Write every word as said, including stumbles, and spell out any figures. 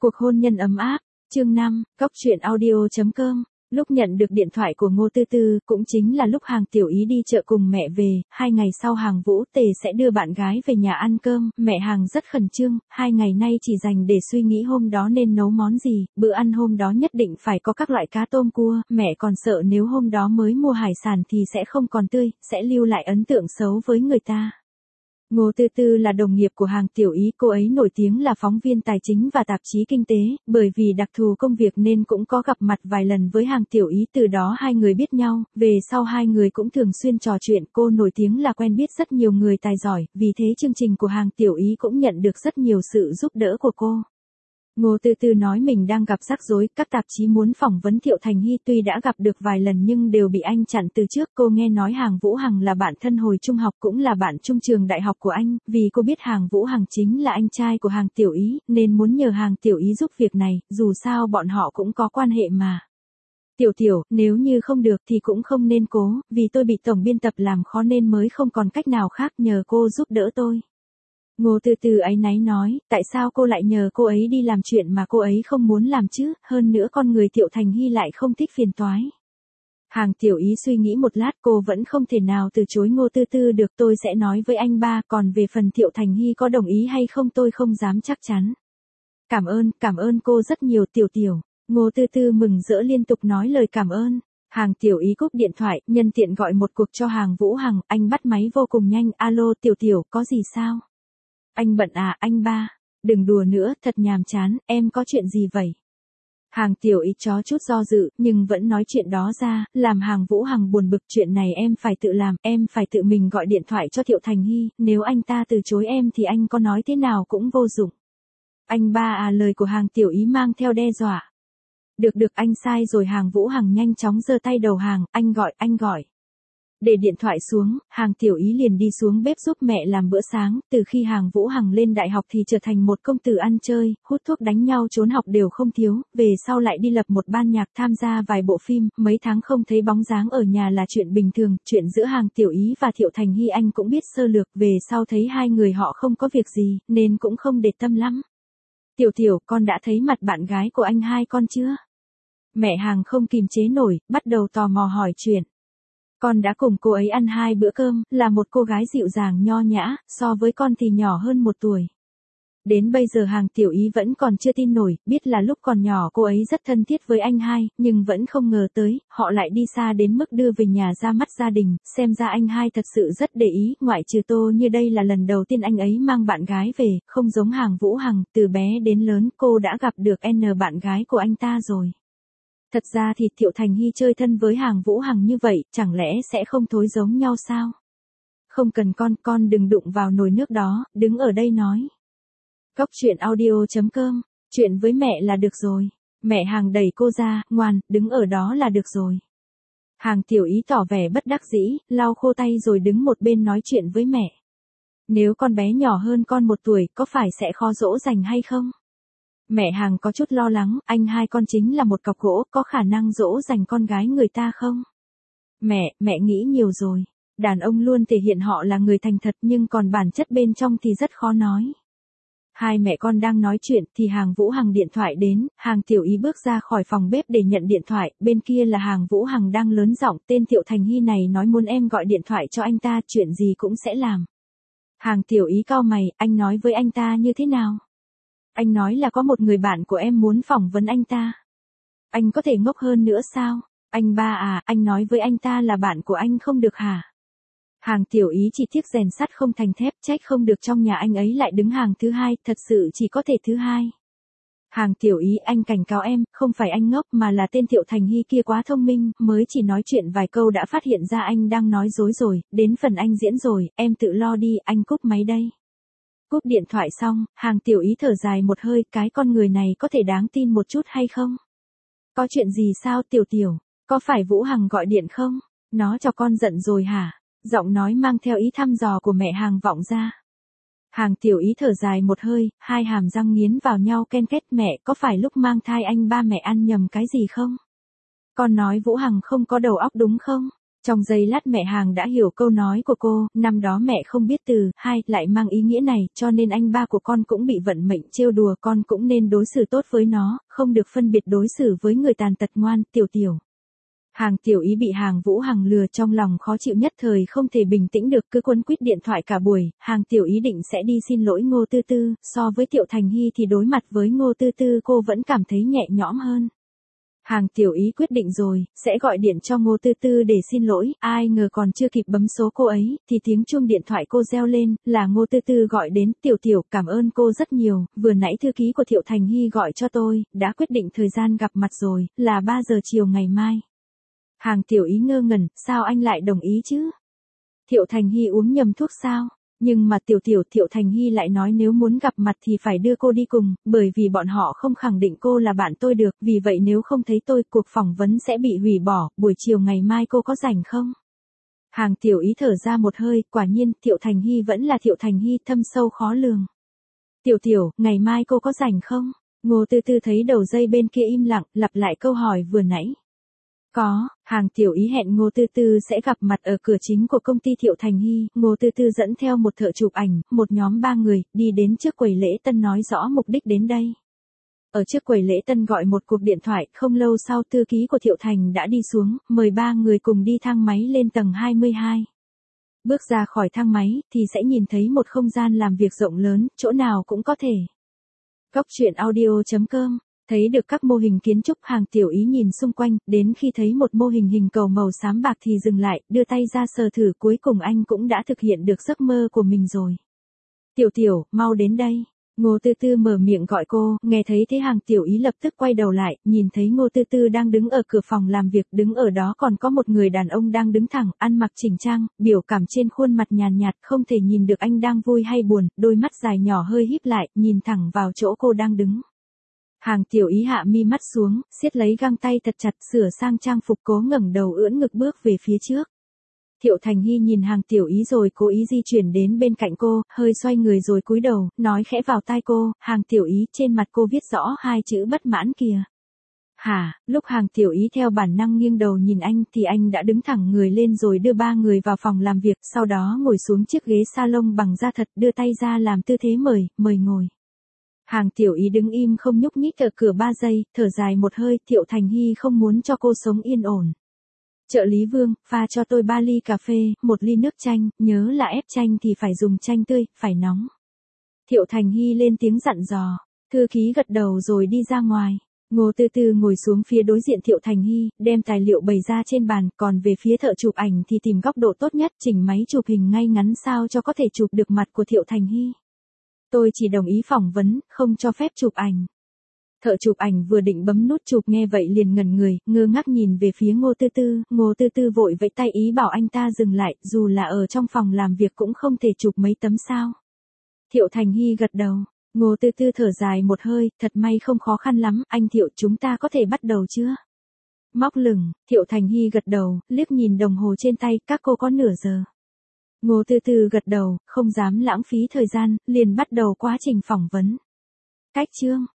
Cuộc hôn nhân ấm áp, chương năm, Cóc truyện audio chấm com. Lúc nhận được điện thoại của Ngô Tư Tư, cũng chính là lúc Hàng Tiểu Ý đi chợ cùng mẹ về, hai ngày sau Hàng Vũ Tề sẽ đưa bạn gái về nhà ăn cơm, mẹ Hàng rất khẩn trương, hai ngày nay chỉ dành để suy nghĩ hôm đó nên nấu món gì, bữa ăn hôm đó nhất định phải có các loại cá tôm cua, mẹ còn sợ nếu hôm đó mới mua hải sản thì sẽ không còn tươi, sẽ lưu lại ấn tượng xấu với người ta. Ngô Tư Tư là đồng nghiệp của Hàng Tiểu Ý, cô ấy nổi tiếng là phóng viên tài chính và tạp chí kinh tế, bởi vì đặc thù công việc nên cũng có gặp mặt vài lần với Hàng Tiểu Ý, từ đó hai người biết nhau, về sau hai người cũng thường xuyên trò chuyện, cô nổi tiếng là quen biết rất nhiều người tài giỏi, vì thế chương trình của Hàng Tiểu Ý cũng nhận được rất nhiều sự giúp đỡ của cô. Ngô Tư Tư nói mình đang gặp rắc rối, các tạp chí muốn phỏng vấn Thiệu Thành Hy tuy đã gặp được vài lần nhưng đều bị anh chặn từ trước. Cô nghe nói Hàng Vũ Hằng là bạn thân hồi trung học cũng là bạn chung trường đại học của anh, vì cô biết Hàng Vũ Hằng chính là anh trai của Hàng Tiểu Ý, nên muốn nhờ Hàng Tiểu Ý giúp việc này, dù sao bọn họ cũng có quan hệ mà. Tiểu Tiểu, nếu như không được thì cũng không nên cố, vì tôi bị tổng biên tập làm khó nên mới không còn cách nào khác, nhờ cô giúp đỡ tôi. Ngô Tư Tư áy náy nói, tại sao cô lại nhờ cô ấy đi làm chuyện mà cô ấy không muốn làm chứ, hơn nữa con người Thiệu Thành Hy lại không thích phiền toái. Hàng Tiểu Ý suy nghĩ một lát, cô vẫn không thể nào từ chối Ngô Tư Tư được, tôi sẽ nói với anh ba, còn về phần Thiệu Thành Hy có đồng ý hay không tôi không dám chắc chắn. Cảm ơn, cảm ơn cô rất nhiều Tiểu Tiểu. Ngô Tư Tư mừng rỡ liên tục nói lời cảm ơn. Hàng Tiểu Ý cúp điện thoại, nhân tiện gọi một cuộc cho Hàng Vũ Hằng, anh bắt máy vô cùng nhanh, alo Tiểu Tiểu, có gì sao? Anh bận à, anh ba? Đừng đùa nữa, thật nhàm chán, em có chuyện gì vậy? Hàng Tiểu Ý chó chút do dự, nhưng vẫn nói chuyện đó ra, làm Hàng Vũ Hằng buồn bực, chuyện này em phải tự làm, em phải tự mình gọi điện thoại cho Thiệu Thành Hy, nếu anh ta từ chối em thì anh có nói thế nào cũng vô dụng. Anh ba à, lời của Hàng Tiểu Ý mang theo đe dọa. Được được, anh sai rồi. Hàng Vũ Hằng nhanh chóng giơ tay đầu hàng, anh gọi, anh gọi. Để điện thoại xuống, Hàng Tiểu Ý liền đi xuống bếp giúp mẹ làm bữa sáng, từ khi Hàng Vũ Hằng lên đại học thì trở thành một công tử ăn chơi, hút thuốc đánh nhau trốn học đều không thiếu, về sau lại đi lập một ban nhạc, tham gia vài bộ phim, mấy tháng không thấy bóng dáng ở nhà là chuyện bình thường, chuyện giữa Hàng Tiểu Ý và Thiệu Thành Hy anh cũng biết sơ lược, về sau thấy hai người họ không có việc gì, nên cũng không để tâm lắm. Tiểu Tiểu, con đã thấy mặt bạn gái của anh hai con chưa? Mẹ Hàng không kìm chế nổi, bắt đầu tò mò hỏi chuyện. Con đã cùng cô ấy ăn hai bữa cơm, là một cô gái dịu dàng nho nhã, so với con thì nhỏ hơn một tuổi. Đến bây giờ Hàng Tiểu Ý vẫn còn chưa tin nổi, biết là lúc còn nhỏ cô ấy rất thân thiết với anh hai, nhưng vẫn không ngờ tới, họ lại đi xa đến mức đưa về nhà ra mắt gia đình, xem ra anh hai thật sự rất để ý, ngoại trừ Tô Như đây là lần đầu tiên anh ấy mang bạn gái về, không giống Hàng Vũ Hằng, từ bé đến lớn cô đã gặp được N bạn gái của anh ta rồi. Thật ra thì Thiệu Thành Hy chơi thân với Hàng Vũ Hằng như vậy, chẳng lẽ sẽ không thối giống nhau sao? Không cần con, con đừng đụng vào nồi nước đó, đứng ở đây nói. Cóc truyện audio chấm com, chuyện với mẹ là được rồi. Mẹ Hàng đẩy cô ra, ngoan, đứng ở đó là được rồi. Hàng Tiểu Ý tỏ vẻ bất đắc dĩ, lau khô tay rồi đứng một bên nói chuyện với mẹ. Nếu con bé nhỏ hơn con một tuổi, có phải sẽ khó dỗ dành hay không? Mẹ Hàng có chút lo lắng, anh hai con chính là một cọc gỗ, có khả năng dỗ dành con gái người ta không? Mẹ, mẹ nghĩ nhiều rồi. Đàn ông luôn thể hiện họ là người thành thật nhưng còn bản chất bên trong thì rất khó nói. Hai mẹ con đang nói chuyện thì Hàng Vũ Hằng điện thoại đến, Hàng Tiểu Ý bước ra khỏi phòng bếp để nhận điện thoại, bên kia là Hàng Vũ Hằng đang lớn giọng, tên Thiệu Thành Hy này nói muốn em gọi điện thoại cho anh ta, chuyện gì cũng sẽ làm. Hàng Tiểu Ý cau mày, anh nói với anh ta như thế nào? Anh nói là có một người bạn của em muốn phỏng vấn anh ta. Anh có thể ngốc hơn nữa sao? Anh ba à, anh nói với anh ta là bạn của anh không được hả? Hàng Tiểu Ý chỉ tiếc rèn sắt không thành thép, trách không được trong nhà anh ấy lại đứng hàng thứ hai, thật sự chỉ có thể thứ hai. Hàng Tiểu Ý, anh cảnh cáo em, không phải anh ngốc mà là tên Thiệu Thành Hy kia quá thông minh, mới chỉ nói chuyện vài câu đã phát hiện ra anh đang nói dối rồi, đến phần anh diễn rồi, em tự lo đi, anh cúp máy đây. Cúp điện thoại xong, Hàng Tiểu Ý thở dài một hơi, cái con người này có thể đáng tin một chút hay không? Có chuyện gì sao Tiểu Tiểu? Có phải Vũ Hằng gọi điện không? Nó cho con giận rồi hả? Giọng nói mang theo ý thăm dò của mẹ Hàng vọng ra. Hàng Tiểu Ý thở dài một hơi, hai hàm răng nghiến vào nhau ken két, mẹ, có phải lúc mang thai anh ba mẹ ăn nhầm cái gì không? Con nói Vũ Hằng không có đầu óc đúng không? Trong giây lát mẹ hàng đã hiểu câu nói của cô, năm đó mẹ không biết từ, hai, lại mang ý nghĩa này, cho nên anh ba của con cũng bị vận mệnh trêu đùa, con cũng nên đối xử tốt với nó, không được phân biệt đối xử với người tàn tật ngoan, Tiểu Tiểu. Hàng Tiểu Ý bị Hàng Vũ Hằng lừa, trong lòng khó chịu nhất thời không thể bình tĩnh được, cứ quấn quýt điện thoại cả buổi. Hàng Tiểu Ý định sẽ đi xin lỗi Ngô Tư Tư, so với Thiệu Thành Hy thì đối mặt với Ngô Tư Tư cô vẫn cảm thấy nhẹ nhõm hơn. Hàng Tiểu Ý quyết định rồi, sẽ gọi điện cho Ngô Tư Tư để xin lỗi, ai ngờ còn chưa kịp bấm số cô ấy, thì tiếng chuông điện thoại cô reo lên, là Ngô Tư Tư gọi đến. Tiểu Tiểu, cảm ơn cô rất nhiều, vừa nãy thư ký của Thiệu Thành Hy gọi cho tôi, đã quyết định thời gian gặp mặt rồi, là ba giờ chiều ngày mai. Hàng Tiểu Ý ngơ ngẩn, sao anh lại đồng ý chứ? Thiệu Thành Hy uống nhầm thuốc sao? Nhưng mà Tiểu Tiểu, Thiệu Thành Hy lại nói nếu muốn gặp mặt thì phải đưa cô đi cùng, bởi vì bọn họ không khẳng định cô là bạn tôi được, vì vậy nếu không thấy tôi, cuộc phỏng vấn sẽ bị hủy bỏ, buổi chiều ngày mai cô có rảnh không? Hàng Tiểu Ý thở ra một hơi, quả nhiên, Thiệu Thành Hy vẫn là Thiệu Thành Hy, thâm sâu khó lường. Tiểu Tiểu, ngày mai cô có rảnh không? Ngô Tư Tư thấy đầu dây bên kia im lặng, lặp lại câu hỏi vừa nãy. Có, Hàng Tiểu Ý hẹn Ngô Tư Tư sẽ gặp mặt ở cửa chính của công ty Thiệu Thành Hy, Ngô Tư Tư dẫn theo một thợ chụp ảnh, một nhóm ba người, đi đến trước quầy lễ tân nói rõ mục đích đến đây. Ở trước quầy lễ tân gọi một cuộc điện thoại, không lâu sau thư ký của Thiệu Thành đã đi xuống, mời ba người cùng đi thang máy lên tầng hai mươi hai. Bước ra khỏi thang máy, thì sẽ nhìn thấy một không gian làm việc rộng lớn, chỗ nào cũng có thể. Góc truyện audio chấm com. Thấy được các mô hình kiến trúc, Hàng Tiểu Ý nhìn xung quanh, đến khi thấy một mô hình hình cầu màu xám bạc thì dừng lại, đưa tay ra sờ thử, cuối cùng anh cũng đã thực hiện được giấc mơ của mình rồi. Tiểu Tiểu, mau đến đây. Ngô Tư Tư mở miệng gọi cô, nghe thấy thế Hàng Tiểu Ý lập tức quay đầu lại, nhìn thấy Ngô Tư Tư đang đứng ở cửa phòng làm việc, đứng ở đó còn có một người đàn ông đang đứng thẳng, ăn mặc chỉnh trang, biểu cảm trên khuôn mặt nhàn nhạt, không thể nhìn được anh đang vui hay buồn, đôi mắt dài nhỏ hơi híp lại, nhìn thẳng vào chỗ cô đang đứng. Hàng Tiểu Ý hạ mi mắt xuống, siết lấy găng tay thật chặt, sửa sang trang phục, cố ngẩng đầu ưỡn ngực bước về phía trước. Thiệu Thành Hy nhìn Hàng Tiểu Ý rồi cố ý di chuyển đến bên cạnh cô, hơi xoay người rồi cúi đầu, nói khẽ vào tai cô, Hàng Tiểu Ý, trên mặt cô viết rõ hai chữ bất mãn kìa. Hả, lúc Hàng Tiểu Ý theo bản năng nghiêng đầu nhìn anh thì anh đã đứng thẳng người lên rồi đưa ba người vào phòng làm việc, sau đó ngồi xuống chiếc ghế salon bằng da thật, đưa tay ra làm tư thế mời, mời ngồi. Hàng Tiểu Ý đứng im không nhúc nhích ở cửa ba giây, thở dài một hơi, Thiệu Thành Hy không muốn cho cô sống yên ổn. Trợ lý Vương, pha cho tôi ba ly cà phê, một ly nước chanh, nhớ là ép chanh thì phải dùng chanh tươi, phải nóng. Thiệu Thành Hy lên tiếng dặn dò, thư ký gật đầu rồi đi ra ngoài. Ngô Tư Tư ngồi xuống phía đối diện Thiệu Thành Hy, đem tài liệu bày ra trên bàn, còn về phía thợ chụp ảnh thì tìm góc độ tốt nhất, chỉnh máy chụp hình ngay ngắn sao cho có thể chụp được mặt của Thiệu Thành Hy. Tôi chỉ đồng ý phỏng vấn, không cho phép chụp ảnh. Thợ chụp ảnh vừa định bấm nút chụp nghe vậy liền ngẩn người, ngơ ngác nhìn về phía Ngô Tư Tư, Ngô Tư Tư vội vẫy tay ý bảo anh ta dừng lại, dù là ở trong phòng làm việc cũng không thể chụp mấy tấm sao. Thiệu Thành Hy gật đầu, Ngô Tư Tư thở dài một hơi, thật may không khó khăn lắm, anh Thiệu chúng ta có thể bắt đầu chưa? Móc lửng, Thiệu Thành Hy gật đầu, liếc nhìn đồng hồ trên tay, các cô có nửa giờ. Ngô Tư Tư gật đầu, không dám lãng phí thời gian, liền bắt đầu quá trình phỏng vấn. Cách chương